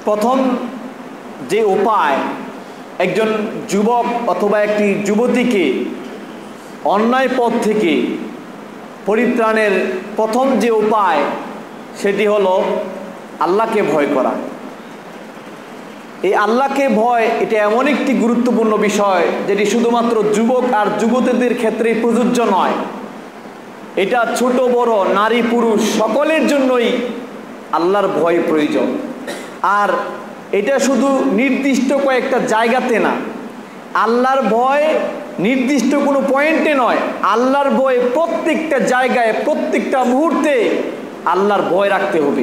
প্রথম যে উপায় একজন যুবক অথবা একটি যুবতীকে অন্যায় পথ থেকে পরিত্রাণের প্রথম যে উপায় সেটি হলো আল্লাহকে ভয় করা। এই আল্লাহকে ভয় এটা এমন একটি গুরুত্বপূর্ণ বিষয় যেটি শুধুমাত্র যুবক আর যুবতীদের ক্ষেত্রে প্রযোজ্য নয়, এটা ছোট বড় নারী পুরুষ সকলের জন্যই আল্লাহর ভয় প্রয়োজন। আর এটা শুধু নির্দিষ্ট কয়েকটা জায়গাতে না, আল্লাহর ভয় নির্দিষ্ট কোনো পয়েন্টে নয়, আল্লাহর ভয় প্রত্যেকটা জায়গায় প্রত্যেকটা মুহূর্তে আল্লাহর ভয় রাখতে হবে।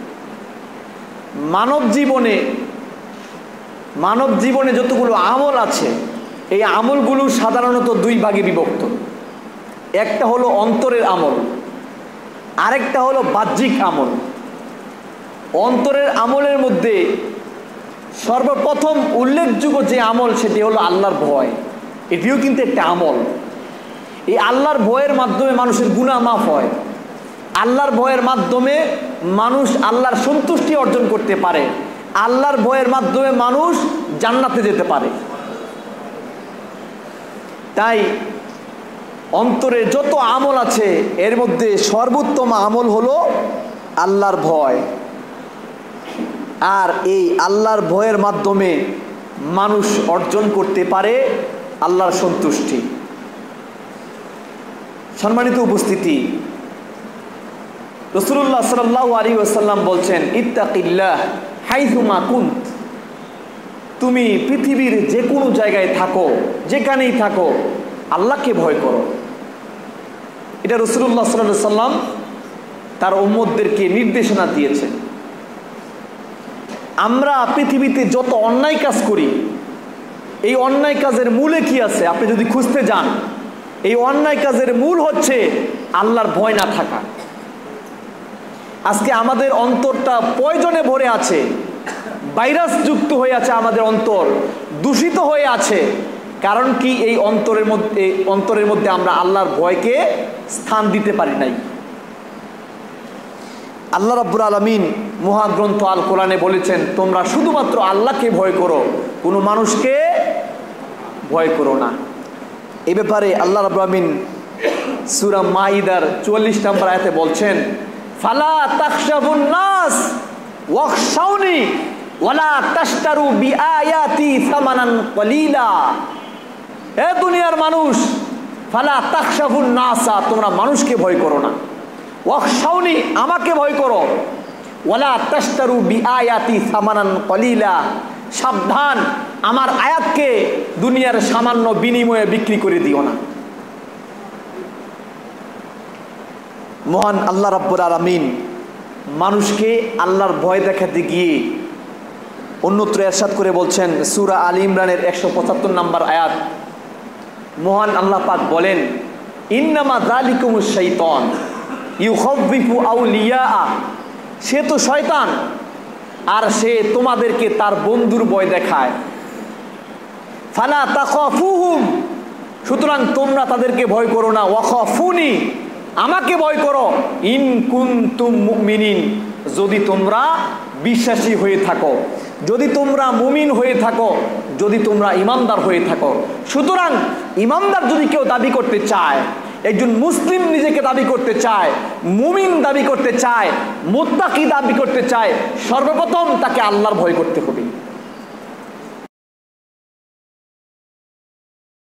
মানব জীবনে যতগুলো আমল আছে এই আমলগুলো সাধারণত দুই ভাগে বিভক্ত। একটা হলো অন্তরের আমল, আরেকটা হলো বাহ্যিক আমল। অন্তরের আমলের মধ্যে সর্বপ্রথম উল্লেখযোগ্য যে আমল সেটি হলো আল্লাহর ভয়। এটিও কিন্তু একটা আমল। এই আল্লাহর ভয়ের মাধ্যমে মানুষের গুনাহ মাফ হয়, আল্লাহর ভয়ের মাধ্যমে মানুষ আল্লাহর সন্তুষ্টি অর্জন করতে পারে, আল্লাহর ভয়ের মাধ্যমে মানুষ জান্নাতে যেতে পারে। তাই অন্তরে যত আমল আছে এর মধ্যে সর্বোত্তম আমল হলো আল্লাহর ভয়। আর এই আল্লাহর ভয়ের মাধ্যমে মানুষ অর্জন করতে পারে আল্লাহর সন্তুষ্টি। সম্মানিত উপস্থিতি, রাসূলুল্লাহ সাল্লাল্লাহু আলাইহি ওয়াসাল্লাম বলছেন, ইত্তাকিল্লাহ হাইসুমা কুন্ত। তুমি পৃথিবীর যে কোনো জায়গায় থাকো, যেখানেই থাকো, আল্লাহকে ভয় করো। এটা রাসূলুল্লাহ সাল্লাল্লাহু আলাইহি ওয়াসাল্লাম তার উম্মতদেরকে নির্দেশনা দিয়েছেন। আমরা পৃথিবীতে যত অন্যায় কাজ করি, এই অন্যায় কাজের মূলে কি আছে আপনি যদি খুঁজতে যান, এই অন্যায় কাজের মূল হচ্ছে আল্লাহর ভয় না থাকা। আজকে আমাদের অন্তরটা প্রয়োজনে ভরে আছে, ভাইরাস যুক্ত হয়ে আছে, আমাদের অন্তর দূষিত হয়ে আছে। কারণ কি? এই অন্তরের মধ্যে আমরা আল্লাহর ভয়কে স্থান দিতে পারি নাই। আল্লাহ রাব্বুল আলামিন মহাগ্রন্থ আল কোরআনে বলেছেন, তোমরা শুধুমাত্র আল্লাহকে ভয় করো, কোনো মানুষকে ভয় করো না। এই ব্যাপারে আল্লাহ রাব্বুল আলামিন সূরা মাইদার 44 নম্বর আয়াতে বলছেন, ফালা তাখশাবুন নাস ওয়াখশাউনি ওয়ালা তাশতারু বিআয়াতি সামানান কলিলা। হে দুনিয়ার মানুষ, ফালা তাখশাবুন নাসা, তোমরা মানুষকে ভয় করো না, ওয়াখশাউনি, আমাকে ভয় করো, ওয়ালা তাশতারু বিআয়াতি সামানান কলিলা, সাবধান, আমার আয়াতকে দুনিয়ার সামান্য বিনিময়ে বিক্রি করে দিও না। মহান আল্লাহ রাব্বুল আলামিন মানুষকে আল্লাহর ভয় দেখাতে গিয়ে অন্যত্র ইরশাদ করে বলছেন, সূরা আলী ইমরানের 175 নম্বর আয়াত, মহান আল্লাহ পাক বলেন, ইন্নামা যালিকুমুশ শাইতান ইউখাউফিফু আউলিয়া, সে তো শয়তান আর সে তোমাদেরকে তার বন্ধুর ভয় দেখায়। ফালা তাখাফুহুম, সুতরাং তোমরা তাদেরকে ভয় করো না, ওয়াখাফুনি, আমাকে ভয় করো, ইন কুনতুম মুমিনিন, যদি তোমরা বিশ্বাসী হয়ে থাকো, যদি তোমরা মুমিন হয়ে থাকো, যদি তোমরা ইমানদার হয়ে থাকো। সুতরাং ইমানদার যদি কেউ দাবি করতে চায়, একজন মুসলিম নিজেকে দাবি করতে চায়, মুমিন দাবি করতে চায়, মুত্তাকি দাবি করতে চায়, সর্বপ্রথম তাকে আল্লাহর ভয় করতে হবে।